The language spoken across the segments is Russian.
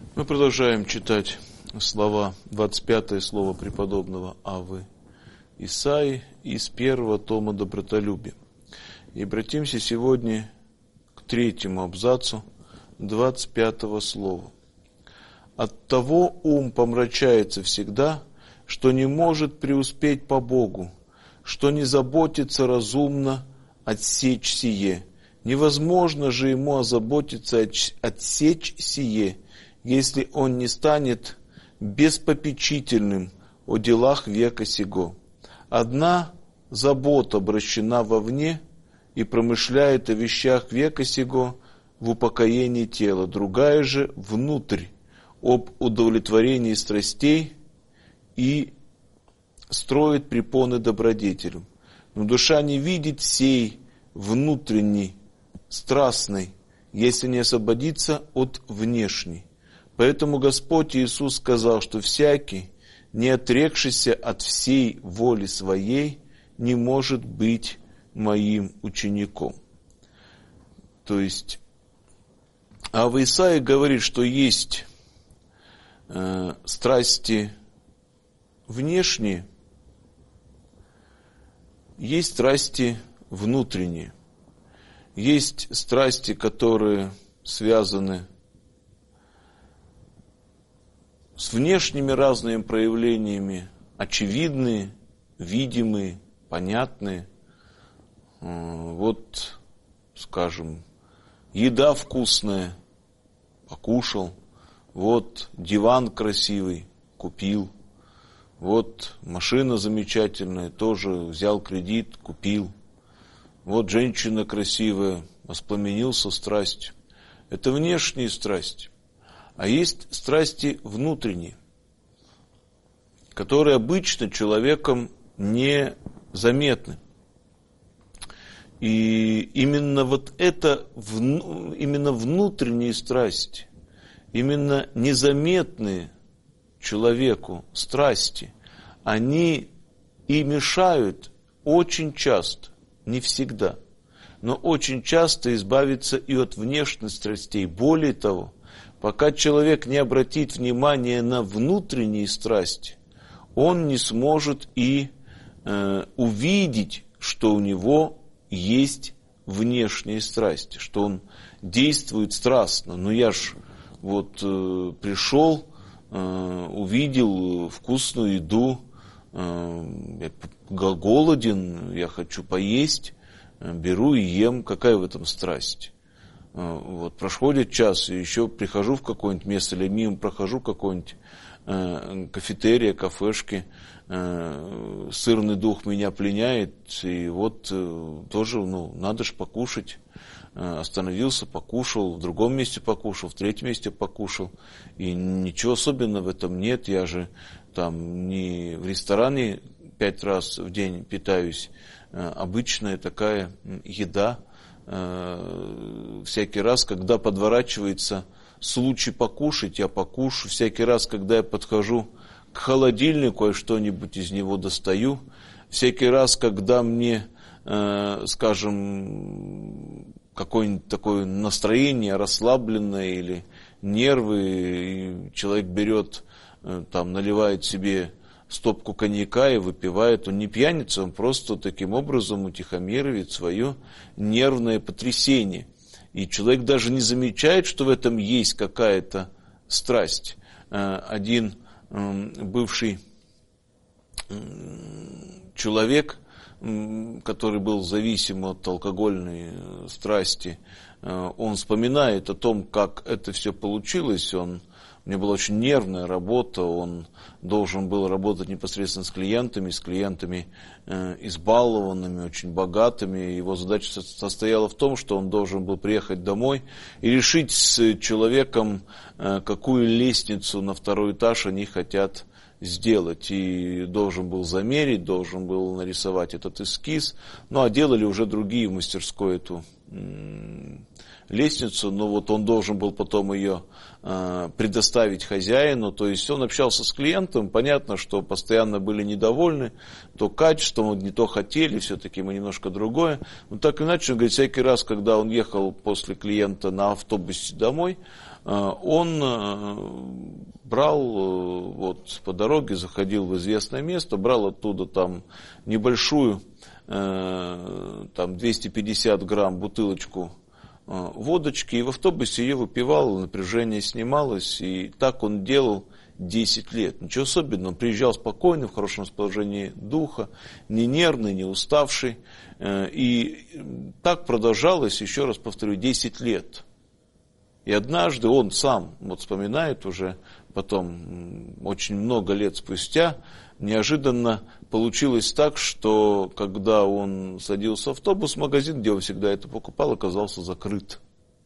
Мы продолжаем читать слова, 25-е слово преподобного Аввы Исаии из первого тома «Добротолюбие». И обратимся сегодня к третьему абзацу 25-го слова. «Оттого ум помрачается всегда, что не может преуспеть по Богу, что не заботится разумно отсечь сие. Невозможно же ему озаботиться отсечь сие, если он не станет беспопечительным о делах века сего. Одна забота обращена вовне и промышляет о вещах века сего в упокоении тела, другая же внутрь, об удовлетворении страстей и строит препоны добродетелю. Но душа не видит сей внутренней, страстной, если не освободиться от внешней. Поэтому Господь Иисус сказал, что всякий, не отрекшийся от всей воли своей, не может быть моим учеником. То есть, Авва Исаия говорит, что есть страсти внешние, есть страсти внутренние. Есть страсти, которые связаны с внешними разными проявлениями, очевидные, видимые, понятные. Вот, скажем, еда вкусная, покушал. Вот диван красивый, купил. Вот машина замечательная, тоже взял кредит, купил. Вот женщина красивая, воспламенился страстью. Это внешние страсти. А есть страсти внутренние, которые обычно человеком не заметны. И именно вот это, именно внутренние страсти, именно незаметные человеку страсти, они и мешают очень часто, не всегда, но очень часто избавиться и от внешних страстей. Более того, пока человек не обратит внимание на внутренние страсти, он не сможет и увидеть, что у него есть внешние страсти, что он действует страстно. Но я ж вот пришел, увидел вкусную еду, я голоден, я хочу поесть, беру и ем. Какая в этом страсть? Вот проходит час, и еще прихожу в какое-нибудь место, или мимо прохожу какой-нибудь кафетерия, кафешки, сырный дух меня пленяет, и вот тоже, надо же покушать. Остановился, покушал, в другом месте покушал, в третьем месте покушал, и ничего особенного в этом нет. Я же там не в ресторане 5 раз в день питаюсь, обычная такая еда. Всякий раз, когда подворачивается случай покушать, я покушаю. Всякий раз, когда я подхожу к холодильнику и что-нибудь из него достаю. Всякий раз, когда мне, скажем, какое-нибудь такое настроение расслабленное или нервы, и человек берет, там, наливает себе стопку коньяка и выпивает, он не пьяница, он просто таким образом утихомиривает свое нервное потрясение. И человек даже не замечает, что в этом есть какая-то страсть. Один бывший человек, который был зависим от алкогольной страсти, он вспоминает о том, как это все получилось. У него была очень нервная работа, он должен был работать непосредственно с клиентами избалованными, очень богатыми. Его задача состояла в том, что он должен был приехать домой и решить с человеком, какую лестницу на 2-й этаж они хотят сделать. И должен был замерить, должен был нарисовать этот эскиз. А делали уже другие в мастерской эту лестницу, но вот он должен был потом ее предоставить хозяину. То есть он общался с клиентом, понятно, что постоянно были недовольны то качеством, не то хотели, все-таки мы немножко другое. Но так или иначе, он говорит, всякий раз, когда он ехал после клиента на автобусе домой, он брал вот по дороге, заходил в известное место, брал оттуда там небольшую, там 250 грамм бутылочку водочки, и в автобусе ее выпивал, напряжение снималось, и так он делал 10 лет. Ничего особенного, он приезжал спокойно, в хорошем расположении духа, не нервный, не уставший, и так продолжалось, еще раз повторю, 10 лет. И однажды он сам вот вспоминает уже потом, очень много лет спустя, неожиданно получилось так, что когда он садился в автобус, магазин, где он всегда это покупал, оказался закрыт.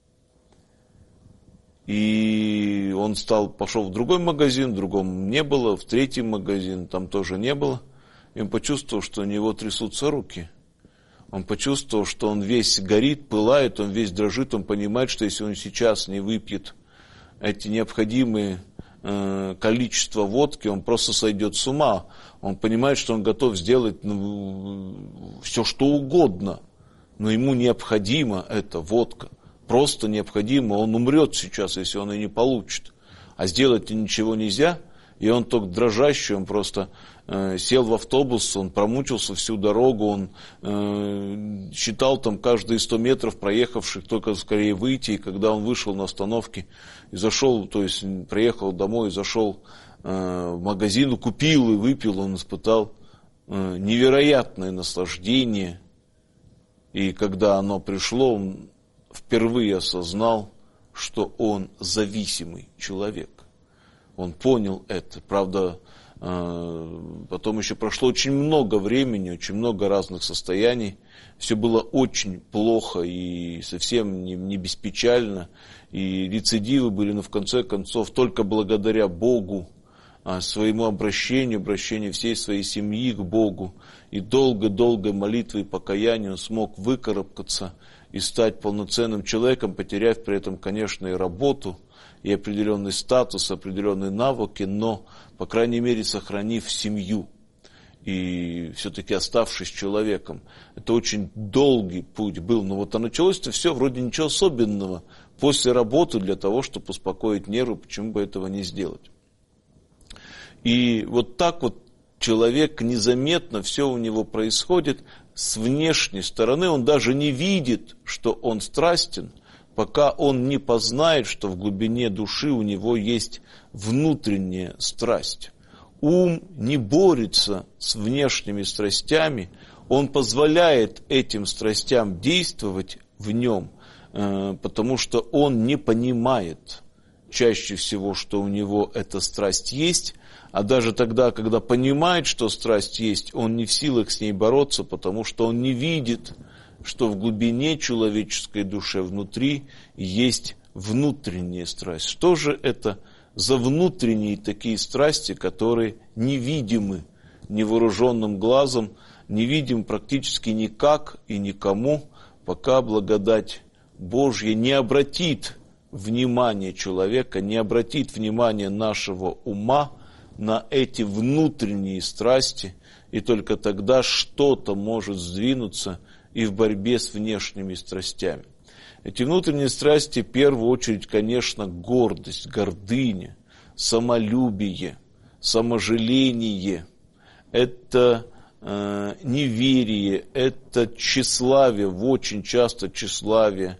И он пошел в другой магазин, в другом не было, в третий магазин, там тоже не было. И он почувствовал, что у него трясутся руки. Он почувствовал, что он весь горит, пылает, он весь дрожит, он понимает, что если он сейчас не выпьет эти необходимые количество водки, он просто сойдет с ума. Он понимает, что он готов сделать все, что угодно, но ему необходима эта водка. Просто необходимо, он умрет сейчас, если он ее не получит. А сделать ничего нельзя, и он только дрожащий, он просто сел в автобус, он промучился всю дорогу, он считал там каждые 100 метров проехавших, только скорее выйти, и когда он вышел на остановке и зашел, то есть приехал домой, зашел в магазин, купил и выпил, он испытал невероятное наслаждение, и когда оно пришло, он впервые осознал, что он зависимый человек. Он понял это. Правда, потом еще прошло очень много времени, очень много разных состояний. Все было очень плохо и совсем не беспечально. И рецидивы были, но в конце концов, только благодаря Богу, своему обращению всей своей семьи к Богу и долгой молитвой и покаянием он смог выкарабкаться и стать полноценным человеком, потеряв при этом, конечно, и работу, и определенный статус, определенные навыки, но, по крайней мере, сохранив семью и все-таки оставшись человеком. Это очень долгий путь был, но вот началось-то все вроде ничего особенного. После работы для того, чтобы успокоить нервы, почему бы этого не сделать? И вот так вот человек незаметно, все у него происходит с внешней стороны, он даже не видит, что он страстен, пока он не познает, что в глубине души у него есть внутренняя страсть. Ум не борется с внешними страстями, он позволяет этим страстям действовать в нем, потому что он не понимает чаще всего, что у него эта страсть есть, а даже тогда, когда понимает, что страсть есть, он не в силах с ней бороться, потому что он не видит, что в глубине человеческой души внутри есть внутренняя страсть. Что же это за внутренние такие страсти, которые невидимы невооруженным глазом, невидимы практически никак и никому, пока благодать Божья не обратит внимание человека, не обратит внимание нашего ума на эти внутренние страсти, и только тогда что-то может сдвинуться и в борьбе с внешними страстями. Эти внутренние страсти, в первую очередь, конечно, гордость, гордыня, самолюбие, саможаление, это неверие, это тщеславие, очень часто тщеславие,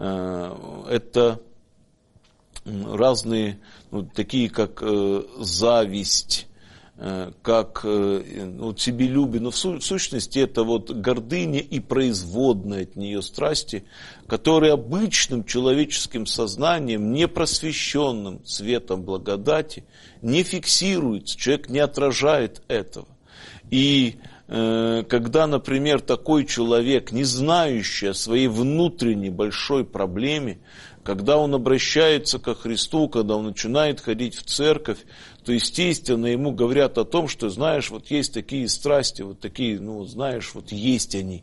это разные, такие как зависть, как себелюбие, но в сущности это вот гордыня и производная от нее страсти, которые обычным человеческим сознанием, непросвещенным светом благодати, не фиксируются, человек не отражает этого. И когда, например, такой человек, не знающий о своей внутренней большой проблеме, когда он обращается ко Христу, когда он начинает ходить в церковь, то, естественно, ему говорят о том, что, знаешь, вот есть такие страсти, вот такие, знаешь, вот есть они.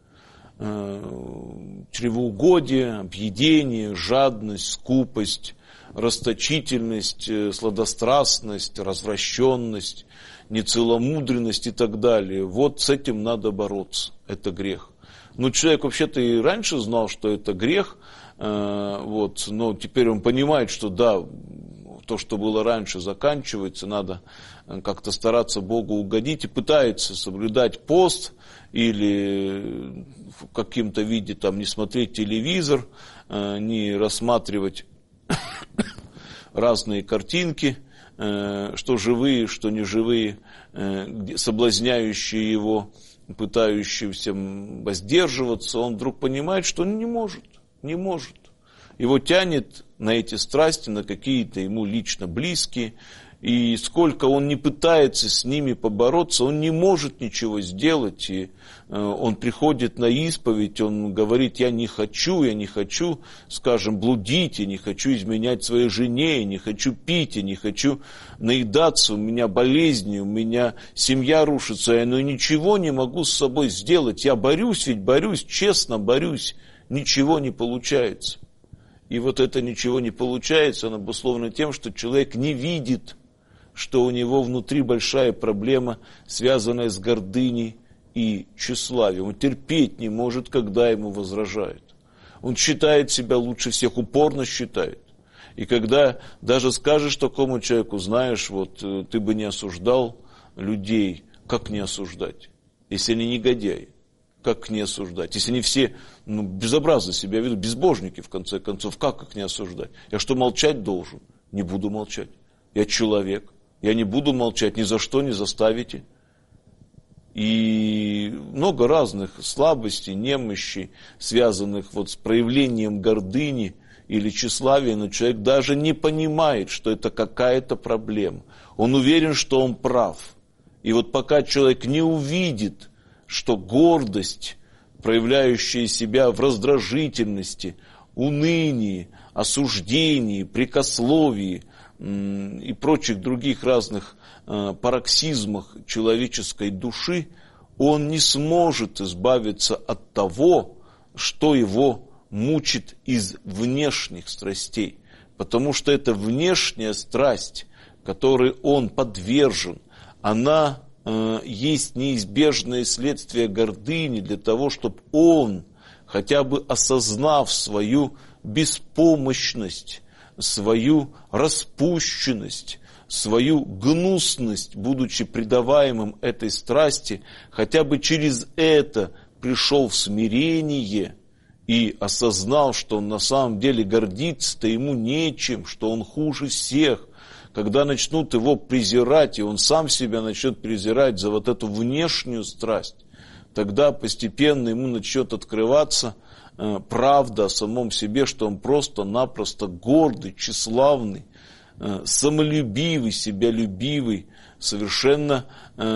Чревоугодие, объедение, жадность, скупость, расточительность, сладострастность, развращенность, нецеломудренность и так далее. Вот с этим надо бороться, это грех. Но человек вообще-то и раньше знал, что это грех, вот, но теперь он понимает, что да, то, что было раньше, заканчивается, надо как-то стараться Богу угодить, и пытается соблюдать пост или в каком-то виде там не смотреть телевизор, не рассматривать разные картинки, что живые, что неживые, соблазняющие его, пытающиеся воздерживаться. Он вдруг понимает, что он не может. Его тянет на эти страсти, на какие-то ему лично близкие, и сколько он не пытается с ними побороться, он не может ничего сделать, и он приходит на исповедь, он говорит: я не хочу, скажем, блудить, я не хочу изменять своей жене, я не хочу пить, я не хочу наедаться, у меня болезни, у меня семья рушится, я ничего не могу с собой сделать, я борюсь, честно борюсь, ничего не получается. И вот это ничего не получается, оно обусловлено тем, что человек не видит, что у него внутри большая проблема, связанная с гордыней и тщеславием. Он терпеть не может, когда ему возражают. Он считает себя лучше всех, упорно считает. И когда даже скажешь такому человеку: знаешь, вот ты бы не осуждал людей, как не осуждать, если они негодяи? Как не осуждать? Если они все безобразно себя ведут, безбожники, в конце концов, как их не осуждать? Я что, молчать должен? Не буду молчать. Я человек. Я не буду молчать, ни за что не заставите. И много разных слабостей, немощей, связанных вот с проявлением гордыни или тщеславия, но человек даже не понимает, что это какая-то проблема. Он уверен, что он прав. И вот пока человек не увидит, что гордость, проявляющая себя в раздражительности, унынии, осуждении, прикословии и прочих других разных пароксизмах человеческой души, он не сможет избавиться от того, что его мучит из внешних страстей. Потому что эта внешняя страсть, которой он подвержен, она есть неизбежное следствие гордыни для того, чтобы он, хотя бы осознав свою беспомощность, свою распущенность, свою гнусность, будучи предаваемым этой страсти, хотя бы через это пришел в смирение и осознал, что он на самом деле гордиться-то ему нечем, что он хуже всех. Когда начнут его презирать, и он сам себя начнет презирать за вот эту внешнюю страсть, тогда постепенно ему начнет открываться правда о самом себе, что он просто-напросто гордый, тщеславный, самолюбивый, себялюбивый, совершенно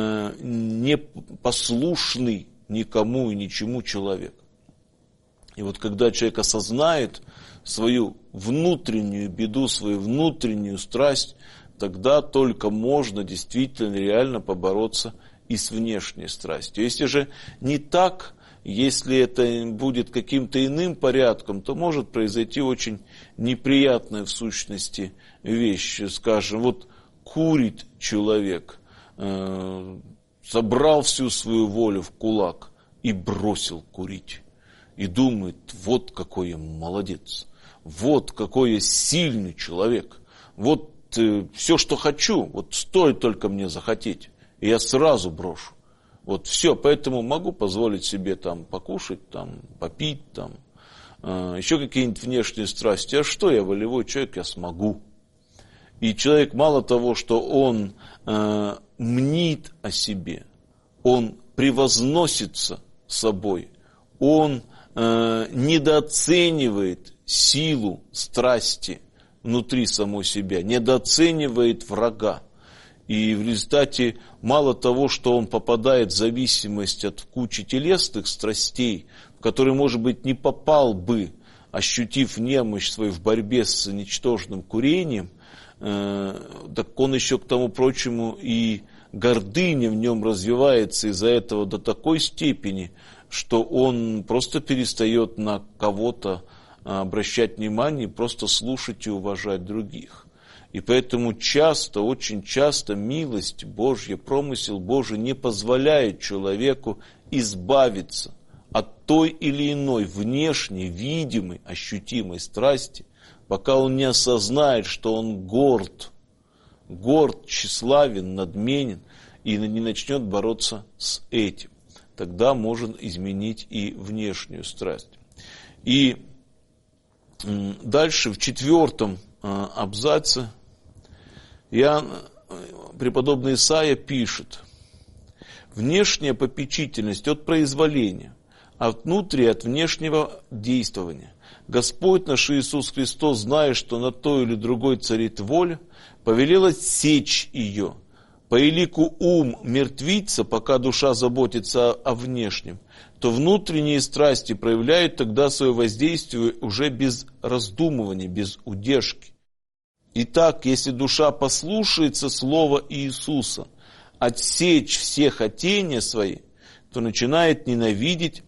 непослушный никому и ничему человек. И вот когда человек осознает свою внутреннюю беду, свою внутреннюю страсть, тогда только можно действительно реально побороться и с внешней страстью. Если же не так, если это будет каким-то иным порядком, то может произойти очень неприятная в сущности вещь. Скажем, вот курит человек, собрал всю свою волю в кулак и бросил курить. И думает: вот какой я молодец, вот какой я сильный человек, вот все, что хочу, вот стоит только мне захотеть, и я сразу брошу. Вот все, поэтому могу позволить себе там покушать, там попить, там еще какие-нибудь внешние страсти. А что, я волевой человек, я смогу. И человек мало того, что он мнит о себе, он превозносится собой, он недооценивает силу страсти внутри самой себя, недооценивает врага. И в результате мало того, что он попадает в зависимость от кучи телесных страстей, в которые, может быть, не попал бы, ощутив немощь свою в борьбе с ничтожным курением, так он еще к тому прочему и гордыня в нем развивается из-за этого до такой степени, что он просто перестает на кого-то обращать внимание, просто слушать и уважать других. И поэтому часто, очень часто милость Божья, промысел Божий не позволяет человеку избавиться от той или иной внешней, видимой, ощутимой страсти, пока он не осознает, что он горд, тщеславен, надменен, и не начнет бороться с этим. Тогда можно изменить и внешнюю страсть. И дальше в 4 абзаце преподобный Исаия пишет: внешняя попечительность от произволения, а внутренняя от внешнего действования. Господь наш Иисус Христос, зная, что на той или другой царит воля, повелел отсечь ее. По элику ум мертвится, пока душа заботится о внешнем, то внутренние страсти проявляют тогда свое воздействие уже без раздумывания, без удержки. Итак, если душа послушается слова Иисуса, отсечь все хотения свои, то начинает ненавидеть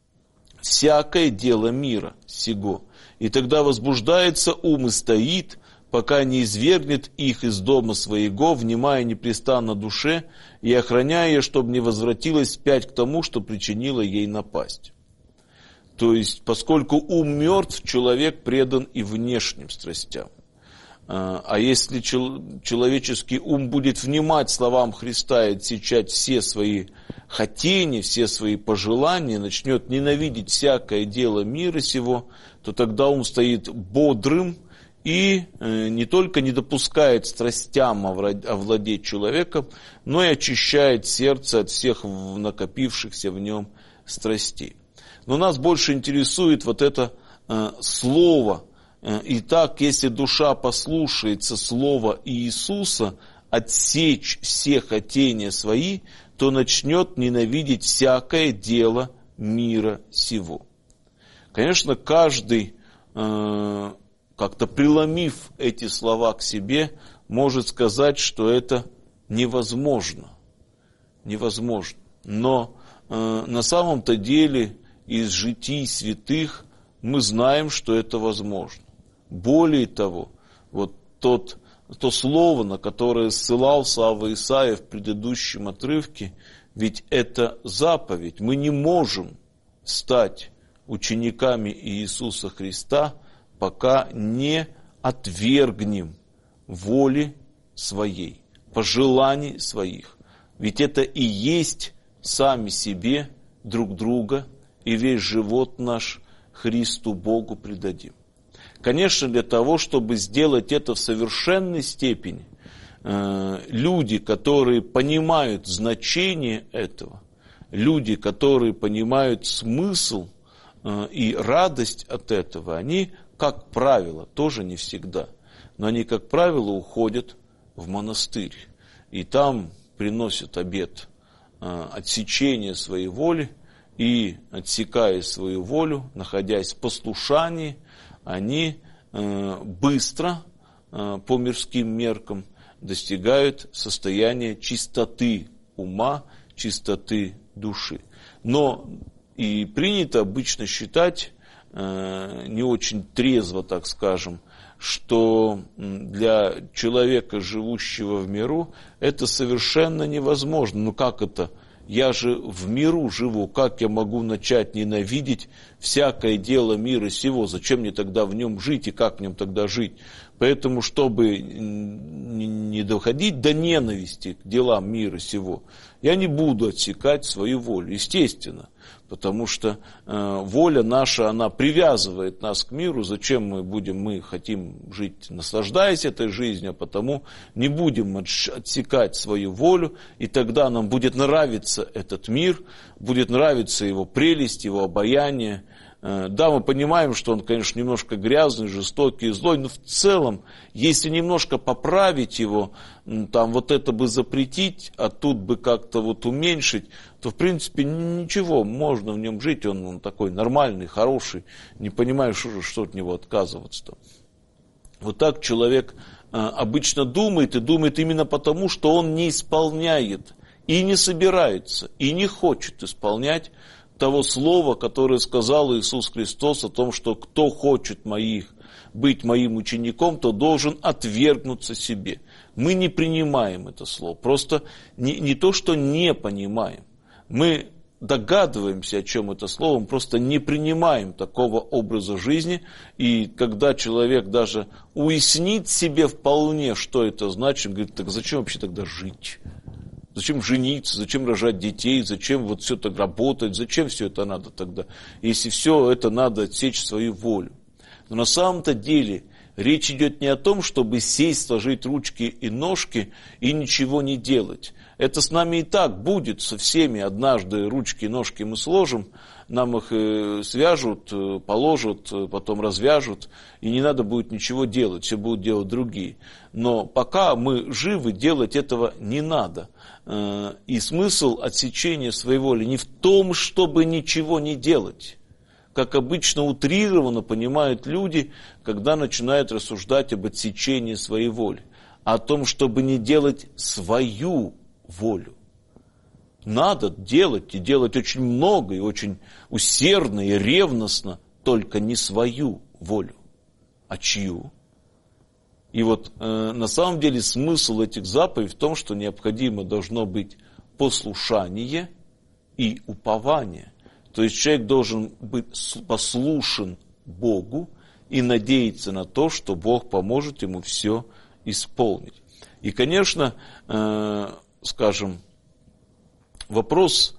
всякое дело мира сего. И тогда возбуждается ум и стоит, пока не извергнет их из дома своего, внимая непрестанно душе и охраняя ее, чтобы не возвратилась вспять к тому, что причинило ей напасть. То есть, поскольку ум мертв, человек предан и внешним страстям. А если человеческий ум будет внимать словам Христа и отсечать все свои хотения, все свои пожелания, начнет ненавидеть всякое дело мира сего, то тогда ум стоит бодрым и не только не допускает страстям овладеть человеком, но и очищает сердце от всех накопившихся в нем страстей. Но нас больше интересует вот это слово. Итак, если душа послушается слова Иисуса, отсечь все хотения свои, то начнет ненавидеть всякое дело мира сего. Конечно, каждый, как-то преломив эти слова к себе, может сказать, что это невозможно. Невозможно. Но на самом-то деле из житий святых мы знаем, что это возможно. Более того, вот то слово, на которое ссылался Авва Исаия в предыдущем отрывке, ведь это заповедь. Мы не можем стать учениками Иисуса Христа, пока не отвергнем воли своей, пожеланий своих. Ведь это и есть сами себе друг друга и весь живот наш Христу Богу предадим. Конечно, для того, чтобы сделать это в совершенной степени, люди, которые понимают значение этого, люди, которые понимают смысл и радость от этого, они, как правило, тоже не всегда, но они, как правило, уходят в монастырь. И там приносят обет отсечения своей воли, и, отсекая свою волю, находясь в послушании, они быстро, по мирским меркам, достигают состояния чистоты ума, чистоты души. Но и принято обычно считать, не очень трезво, так скажем, что для человека, живущего в миру, это совершенно невозможно. Ну как это? Я же в миру живу, как я могу начать ненавидеть всякое дело мира сего? Зачем мне тогда в нем жить и как в нем тогда жить? Поэтому, чтобы не доходить до ненависти к делам мира сего, я не буду отсекать свою волю, естественно. Потому что воля наша, она привязывает нас к миру. Зачем мы хотим жить, наслаждаясь этой жизнью, а потому не будем отсекать свою волю, и тогда нам будет нравиться этот мир, будет нравиться его прелесть, его обаяние. Да, мы понимаем, что он, конечно, немножко грязный, жестокий, злой, но в целом, если немножко поправить его, там вот это бы запретить, а тут бы как-то вот уменьшить, то в принципе ничего, можно в нем жить, он такой нормальный, хороший, не понимаешь, что от него отказываться-то. Вот так человек обычно думает, и думает именно потому, что он не исполняет, и не собирается, и не хочет исполнять того слова, которое сказал Иисус Христос о том, что кто хочет быть моим учеником, то должен отвергнуться себе. Мы не принимаем это слово, просто не то, что не понимаем. Мы догадываемся, о чем это слово, мы просто не принимаем такого образа жизни. И когда человек даже уяснит себе вполне, что это значит, говорит, так зачем вообще тогда жить? Зачем жениться, зачем рожать детей, зачем вот все так работать, зачем все это надо тогда, если все это надо отсечь свою волю. Но на самом-то деле речь идет не о том, чтобы сесть, сложить ручки и ножки и ничего не делать. Это с нами и так будет, со всеми. Однажды ручки и ножки мы сложим, нам их свяжут, положат, потом развяжут, и не надо будет ничего делать, все будут делать другие. Но пока мы живы, делать этого не надо. И смысл отсечения своей воли не в том, чтобы ничего не делать. Как обычно утрированно понимают люди, когда начинают рассуждать об отсечении своей воли, а о том, чтобы не делать свою волю. Надо делать, и делать очень много, и очень усердно, и ревностно, только не свою волю, а чью. И вот на самом деле смысл этих заповедей в том, что необходимо должно быть послушание и упование. То есть человек должен быть послушен Богу и надеяться на то, что Бог поможет ему все исполнить. И, конечно, скажем, вопрос,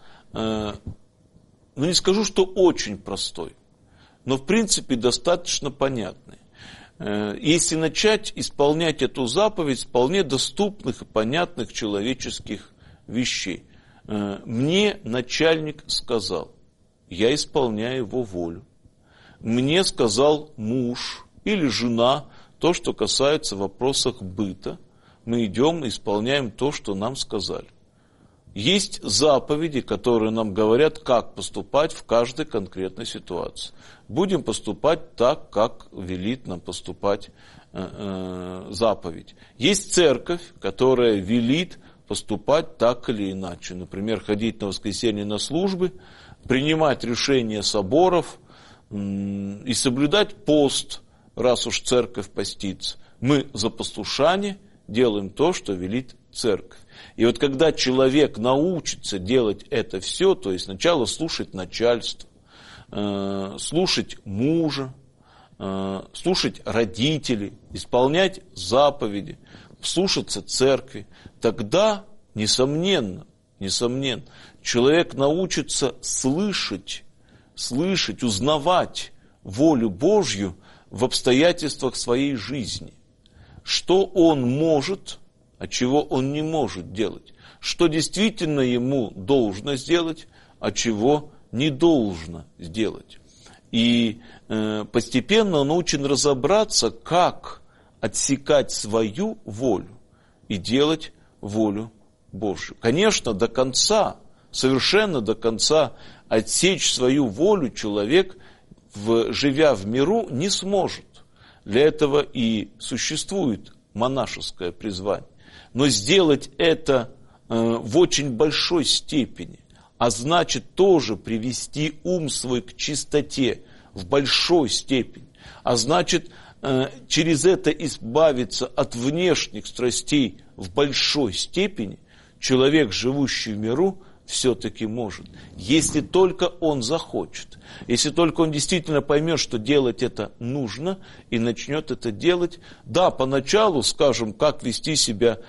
не скажу, что очень простой, но в принципе достаточно понятный. Если начать исполнять эту заповедь с вполне доступных и понятных человеческих вещей. Мне начальник сказал, я исполняю его волю. Мне сказал муж или жена, то, что касается вопросов быта, мы идем и исполняем то, что нам сказали. Есть заповеди, которые нам говорят, как поступать в каждой конкретной ситуации. Будем поступать так, как велит нам поступать заповедь. Есть церковь, которая велит поступать так или иначе. Например, ходить на воскресенье на службы, принимать решения соборов и соблюдать пост, раз уж церковь постится. Мы за послушание делаем то, что велит церковь. И вот когда человек научится делать это все, то есть сначала слушать начальство, слушать мужа, слушать родителей, исполнять заповеди, слушаться церкви, тогда, несомненно, человек научится слышать, узнавать волю Божью в обстоятельствах своей жизни. Что он может, а чего он не может делать. Что действительно ему должно сделать, а чего не должно сделать. И постепенно он научен разобраться, как отсекать свою волю и делать волю Божью. Конечно, до конца, совершенно до конца отсечь свою волю человек, живя в миру, не сможет. Для этого и существует монашеское призвание. Но сделать это в очень большой степени, а значит тоже привести ум свой к чистоте в большой степени, а значит через это избавиться от внешних страстей в большой степени, человек, живущий в миру, все-таки может, если только он захочет, если только он действительно поймет, что делать это нужно, и начнет это делать. Да, поначалу, скажем, как вести себя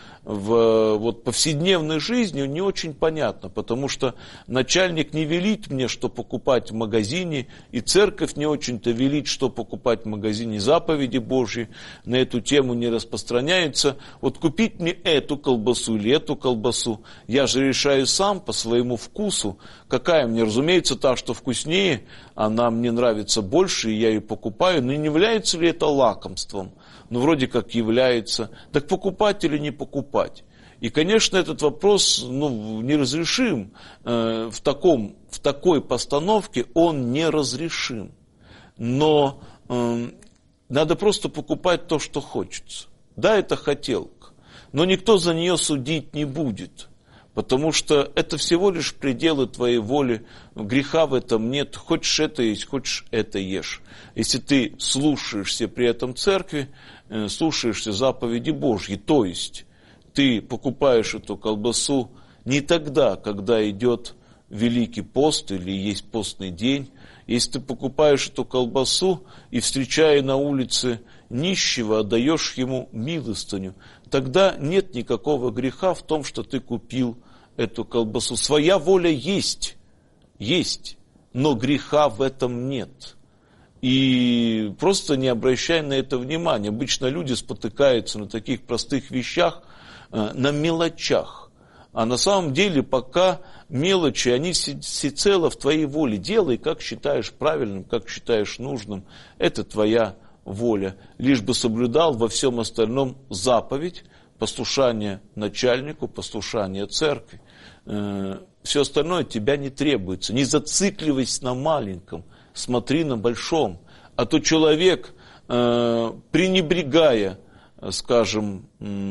в повседневной жизни, не очень понятно, потому что начальник не велит мне, что покупать в магазине, и церковь не очень-то велит, что покупать в магазине, заповеди Божьи на эту тему не распространяются. Вот купить мне эту колбасу или эту колбасу, я же решаю сам по своему вкусу, какая мне, разумеется, та, что вкуснее, она мне нравится больше, и я ее покупаю, но не является ли это лакомством? Ну, вроде как является. Так покупать или не покупать? И, конечно, этот вопрос неразрешим. В такой постановке он неразрешим. Но надо просто покупать то, что хочется. Да, это хотелка, но никто за нее судить не будет. Потому что это всего лишь пределы твоей воли, греха в этом нет, хочешь это есть, хочешь это ешь. Если ты слушаешься при этом церкви, слушаешься заповеди Божьи, то есть ты покупаешь эту колбасу не тогда, когда идет Великий пост или есть постный день, если ты покупаешь эту колбасу и, встречая на улице нищего, отдаешь ему милостыню, тогда нет никакого греха в том, что ты купил эту колбасу. Своя воля есть, но греха в этом нет. И просто не обращай на это внимания. Обычно люди спотыкаются на таких простых вещах, на мелочах. А на самом деле пока мелочи, они всецело в твоей воле. Делай, как считаешь правильным, как считаешь нужным. Это твоя воля. Лишь бы соблюдал во всем остальном заповедь, послушание начальнику, послушание церкви. Все остальное от тебя не требуется. Не зацикливайся на маленьком, смотри на большом. А то человек, пренебрегая, скажем,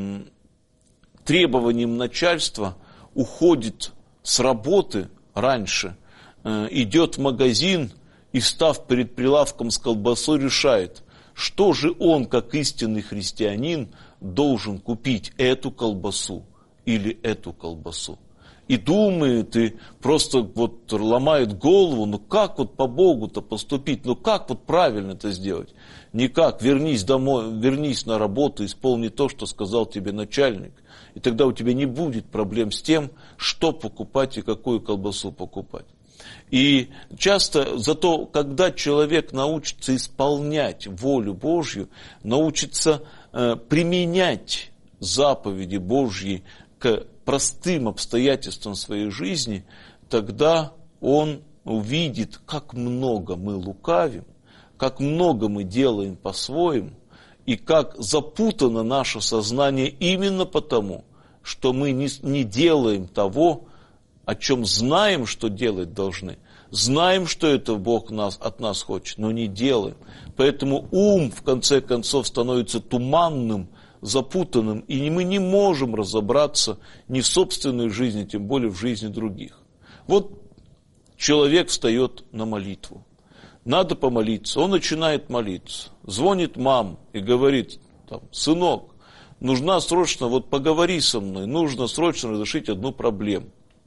требованиям начальства, уходит с работы раньше, идет в магазин и, встав перед прилавком с колбасой, решает, что же он, как истинный христианин, должен купить, эту колбасу или эту колбасу. И думает, и просто вот ломает голову, ну как вот по Богу-то поступить, ну как вот правильно это сделать? Никак, вернись домой, вернись на работу, исполни то, что сказал тебе начальник. И тогда у тебя не будет проблем с тем, что покупать и какую колбасу покупать. И часто, зато когда человек научится исполнять волю Божью, научится применять заповеди Божьи к простым обстоятельствам своей жизни, тогда он увидит, как много мы лукавим, как много мы делаем по-своему, и как запутано наше сознание именно потому, что мы не делаем того, о чем знаем, что делать должны. Знаем, что это Бог от нас хочет, но не делаем. Поэтому ум, в конце концов, становится туманным, запутанным, и мы не можем разобраться ни в собственной жизни, тем более в жизни других. Вот человек встает на молитву. Надо помолиться. Он начинает молиться. Звонит мама и говорит, сынок, нужна срочно, вот поговори со мной, нужно срочно разрешить одну проблему.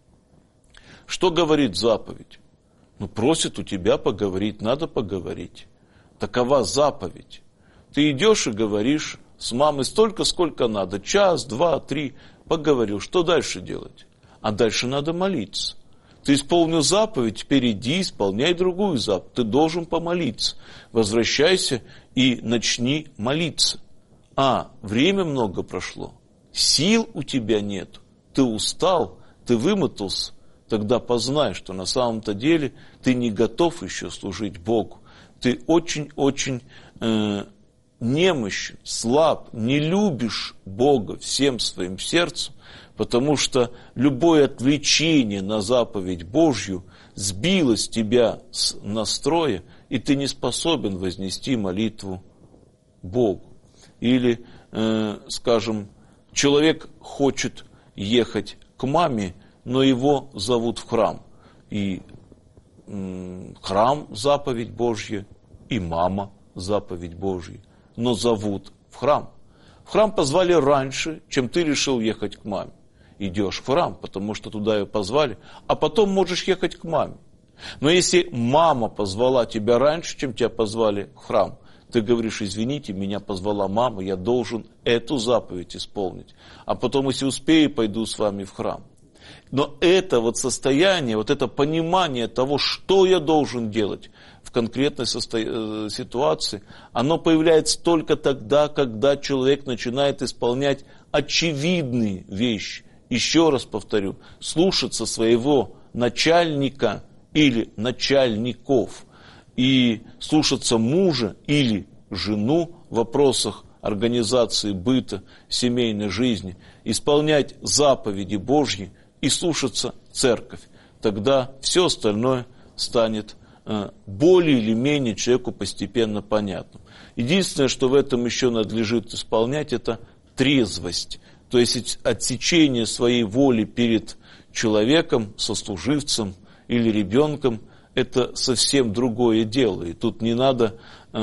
Что говорит заповедь? Просит у тебя поговорить, надо поговорить. Такова заповедь. Ты идешь и говоришь с мамой столько, сколько надо. Час, 2, 3, поговорил. Что дальше делать? А дальше надо молиться. Ты исполнил заповедь, теперь иди, исполняй другую заповедь. Ты должен помолиться. Возвращайся и начни молиться. Время много прошло. Сил у тебя нет. Ты устал, ты вымотался. Тогда познай, что на самом-то деле ты не готов еще служить Богу. Ты очень-очень немощен, слаб, не любишь Бога всем своим сердцем, потому что любое отвлечение на заповедь Божью сбило с тебя с настроя, и ты не способен вознести молитву Богу. Или, скажем, человек хочет ехать к маме, но его зовут в храм. И храм – заповедь Божья, и мама – заповедь Божья. Но зовут в храм. В храм позвали раньше, чем ты решил ехать к маме. Идешь в храм, потому что туда ее позвали, а потом можешь ехать к маме. Но если мама позвала тебя раньше, чем тебя позвали в храм, ты говоришь, извините, меня позвала мама, я должен эту заповедь исполнить. А потом, если успею, пойду с вами в храм. Но это вот состояние, вот это понимание того, что я должен делать в конкретной ситуации, оно появляется только тогда, когда человек начинает исполнять очевидные вещи. Еще раз повторю, слушаться своего начальника или начальников и слушаться мужа или жену в вопросах организации быта, семейной жизни, исполнять заповеди Божьи и слушаться церковь. Тогда все остальное станет более или менее человеку постепенно понятным. Единственное, что в этом еще надлежит исполнять, это трезвость. То есть отсечение своей воли перед человеком, сослуживцем или ребенком, это совсем другое дело. И тут не надо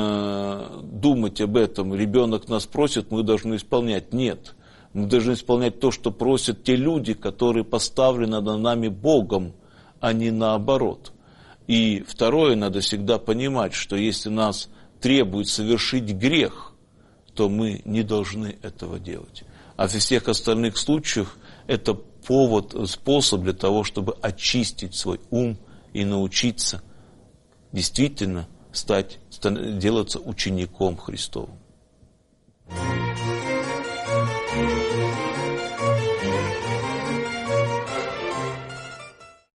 думать об этом. Ребенок нас просит, мы должны исполнять. Нет. Мы должны исполнять то, что просят те люди, которые поставлены над нами Богом, а не наоборот. И второе, надо всегда понимать, что если нас требует совершить грех, то мы не должны этого делать. А во всех остальных случаях это повод, способ для того, чтобы очистить свой ум и научиться действительно делаться учеником Христовым.